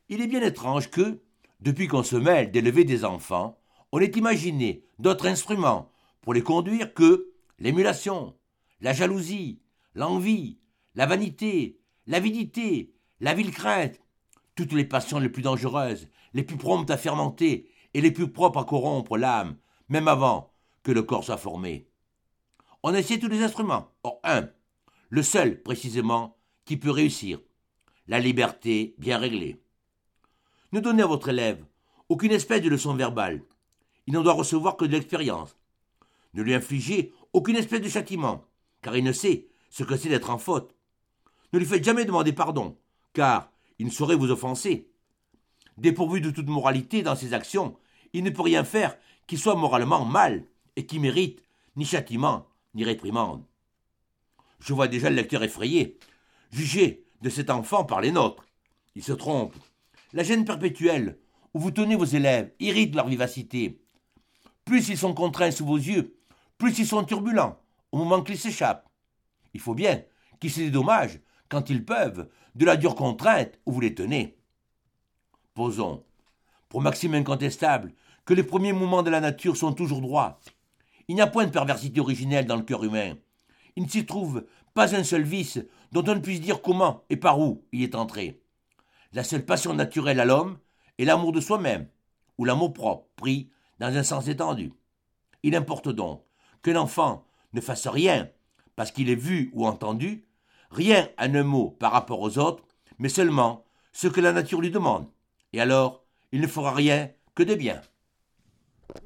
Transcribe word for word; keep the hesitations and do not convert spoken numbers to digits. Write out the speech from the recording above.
Il est bien étrange que, depuis qu'on se mêle d'élever des enfants, on ait imaginé d'autres instruments pour les conduire que l'émulation, la jalousie, l'envie, la vanité, l'avidité, la vile crainte, toutes les passions les plus dangereuses, les plus promptes à fermenter et les plus propres à corrompre l'âme, même avant que le corps soit formé. On a essayé tous les instruments. Or, un, le seul, précisément, qui peut réussir, la liberté bien réglée. Ne donnez à votre élève aucune espèce de leçon verbale. Il n'en doit recevoir que de l'expérience. Ne lui infligez aucune espèce de châtiment, car il ne sait ce que c'est d'être en faute. Ne lui faites jamais demander pardon, car il ne saurait vous offenser. Dépourvu de toute moralité dans ses actions, il ne peut rien faire qui soit moralement mal et qui mérite ni châtiment ni réprimande. Je vois déjà le lecteur effrayé. Jugez de cet enfant par les nôtres. Il se trompe. La gêne perpétuelle où vous tenez vos élèves irrite leur vivacité. Plus ils sont contraints sous vos yeux, plus ils sont turbulents au moment qu'ils s'échappent. Il faut bien qu'ils se dédommagent, quand ils peuvent, de la dure contrainte où vous les tenez. Posons, pour maxime incontestable, que les premiers mouvements de la nature sont toujours droits. Il n'y a point de perversité originelle dans le cœur humain. Il ne s'y trouve pas un seul vice dont on ne puisse dire comment et par où il est entré. La seule passion naturelle à l'homme est l'amour de soi-même, ou l'amour propre, pris dans un sens étendu. Il importe donc qu'un enfant ne fasse rien parce qu'il est vu ou entendu, rien en un mot par rapport aux autres, mais seulement ce que la nature lui demande. Et alors, il ne fera rien que de bien.